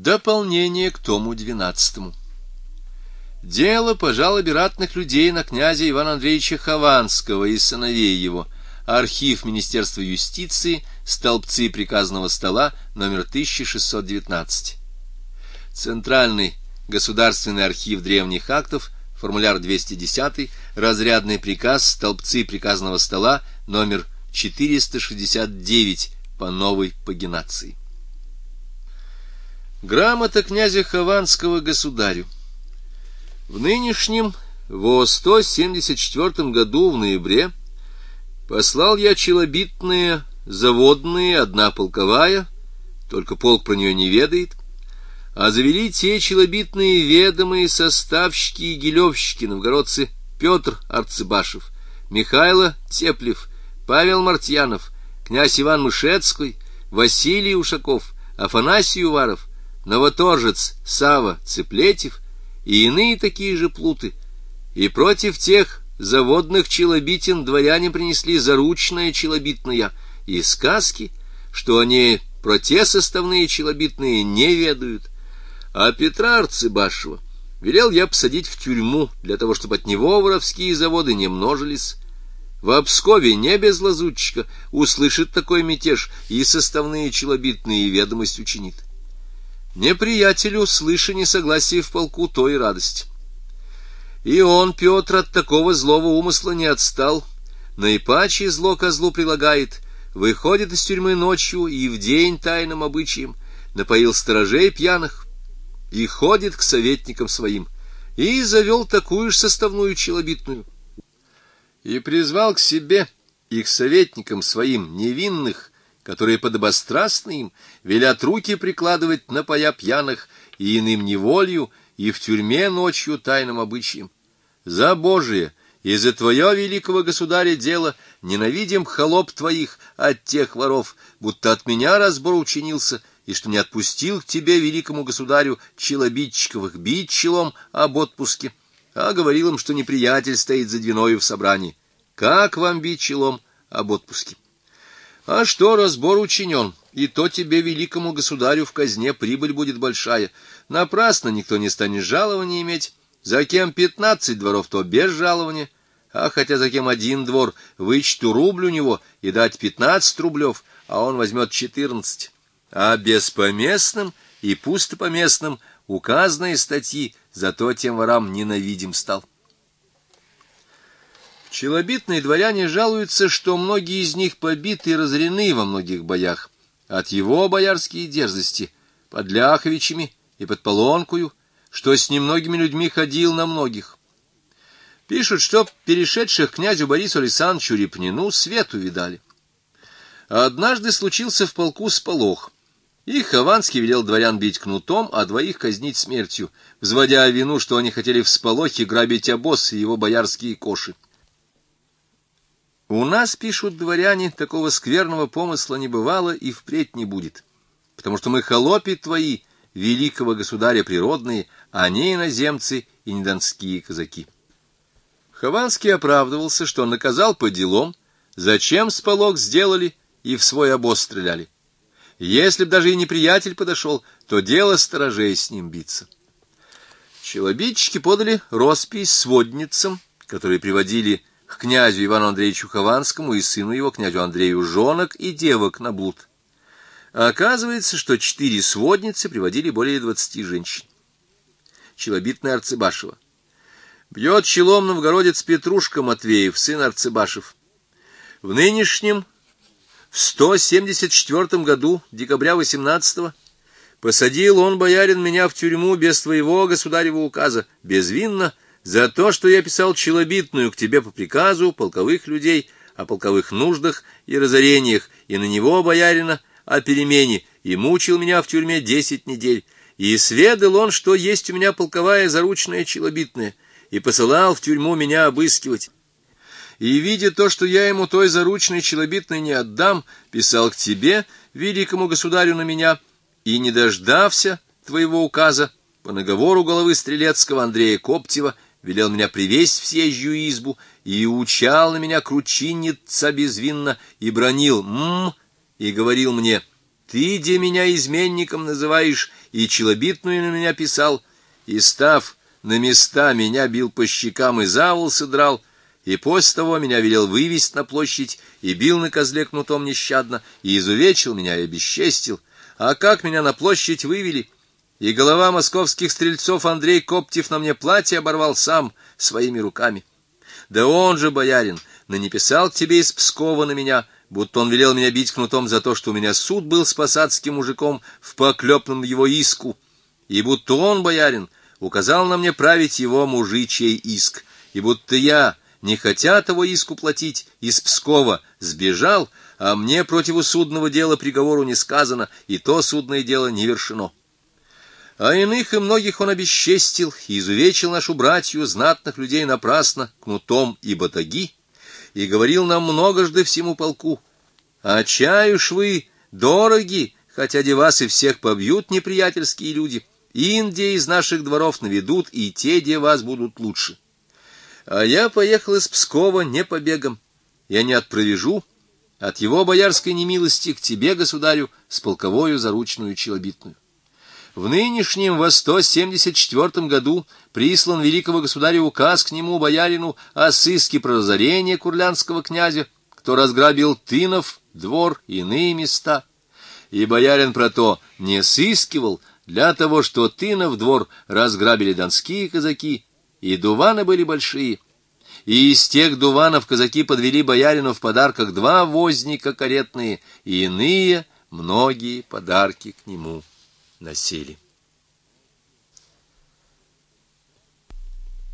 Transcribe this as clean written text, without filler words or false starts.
Дополнение к тому 12. Дело по жалобе ратных людей на князя Ивана Андреевича Хованского и сыновей его. Архив Министерства юстиции, столбцы приказного стола, номер 1619. Центральный государственный архив древних актов, формуляр 210, разрядный приказ, столбцы приказного стола, номер 469, по новой пагинации. Грамота князя Хованского государю. В нынешнем, во 174 году в ноябре, послал я челобитные заводные, одна полковая, только полк про нее не ведает, а завели те челобитные ведомые составщики и гилевщики, новгородцы Петр Арцебашев, Михайло Теплев, Павел Мартьянов, князь Иван Мышецкий, Василий Ушаков, Афанасий Уваров, новоторжец Сава Цеплетев и иные такие же плуты, и против тех заводных челобитин дворяне принесли заручное челобитное и сказки, что они про те составные челобитные не ведают, а Петра Арцебашева велел я посадить в тюрьму для того, чтобы от него воровские заводы не множились. В Пскове не без лазутчика услышит такой мятеж и составные челобитные ведомость учинит. Неприятелю, слыша несогласие в полку, то и радость. И он, Петр, от такого злого умысла не отстал, наипаче зло козлу прилагает, выходит из тюрьмы ночью и в день тайным обычаем, напоил сторожей пьяных и ходит к советникам своим, и завел такую же составную челобитную, и призвал к себе и к советникам своим невинных, которые подобострастны им, велят руки прикладывать на пая пьяных и иным неволью, и в тюрьме ночью тайным обычаем. За Божие и за твое, великого государя, дело ненавидим холоп твоих от тех воров, будто от меня разбор учинился, и что не отпустил к тебе, великому государю, челобитчиков их бить челом об отпуске, а говорил им, что неприятель стоит за двиною в собрании. Как вам бить челом об отпуске? А что разбор учинен, и то тебе, великому государю, в казне прибыль будет большая. Напрасно никто не станет жалования иметь. За кем 15 дворов, то без жалования. А хотя за кем 1 двор, вычту рубль у него и дать 15 рублев, а он возьмет 14. А беспоместным и пустопоместным указанные статьи, зато тем ворам ненавидим стал. Челобитные дворяне жалуются, что многие из них побиты и разорены во многих боях, от его боярские дерзости, под Ляховичами и под Полонкою, что с немногими людьми ходил на многих. Пишут, что перешедших князю Борису Александровичу Репнину свету видали. Однажды случился в полку сполох, и Хованский велел дворян бить кнутом, а двоих казнить смертью, взводя вину, что они хотели в сполохе грабить обоз и его боярские коши. У нас, пишут дворяне, такого скверного помысла не бывало и впредь не будет, потому что мы холопи твои, великого государя природные, а не иноземцы и не донские казаки. Хованский оправдывался, что наказал по делам, зачем сполох сделали и в свой обоз стреляли. Если б даже и неприятель подошел, то дело сторожей с ним биться. Челобитчики подали роспись сводницам, которые приводили к князю Ивану Андреевичу Хованскому и сыну его, князю Андрею, жонок и девок на блуд. Оказывается, что 4 сводницы приводили более 20 женщин. Челобитная Арцебашева. Бьет челом новгородец Петрушка Матвеев, сын Арцебашев. В нынешнем, в 174 году, декабря 18-го, посадил он, боярин, меня в тюрьму без твоего государева указа, безвинно, за то, что я писал челобитную к тебе по приказу полковых людей о полковых нуждах и разорениях, и на него, боярина, о перемене, и мучил меня в тюрьме 10 недель. И сведал он, что есть у меня полковая заручная челобитная, и посылал в тюрьму меня обыскивать. И, видя то, что я ему той заручной челобитной не отдам, писал к тебе, великому государю, на меня, и, не дождався твоего указа, по наговору головы Стрелецкого Андрея Коптева, велел меня привесть в съезжую избу и учал на меня кручинница безвинно и бранил и говорил мне: ты, де меня изменником называешь, и челобитную на меня писал, и, став на места, меня бил по щекам и за волосы драл, и после того меня велел вывести на площадь, и бил на козле кнутом нещадно, и изувечил меня, и обесчестил. А как меня на площадь вывели, и голова московских стрельцов Андрей Коптев на мне платье оборвал сам своими руками. Да он же, боярин, ныне писал к тебе из Пскова на меня, будто он велел меня бить кнутом за то, что у меня суд был с посадским мужиком в поклепном его иску, и будто он, боярин, указал на мне править его мужичий иск, и будто я, не хотя того иску платить, из Пскова сбежал, а мне противосудного дела приговору не сказано, и то судное дело не вершено. А иных и многих он обесчестил и изувечил нашу братью, знатных людей, напрасно, кнутом и батаги, и говорил нам многожды всему полку: «А чай уж вы дороги, хотя де вас и всех побьют неприятельские люди, Индия из наших дворов наведут, и те, де вас будут лучше». А я поехал из Пскова не побегом, я не отпровежу от его боярской немилости к тебе, государю, с полковою заручную челобитную. В нынешнем во 174 году прислан великого государю указ к нему, боярину, о сыске про разорение курлянского князя, кто разграбил Тынов, двор и иные места. И боярин про то не сыскивал, для того, что Тынов двор разграбили донские казаки, и дуваны были большие. И из тех дуванов казаки подвели боярину в подарках 2 возника каретные, и иные многие подарки к нему носили.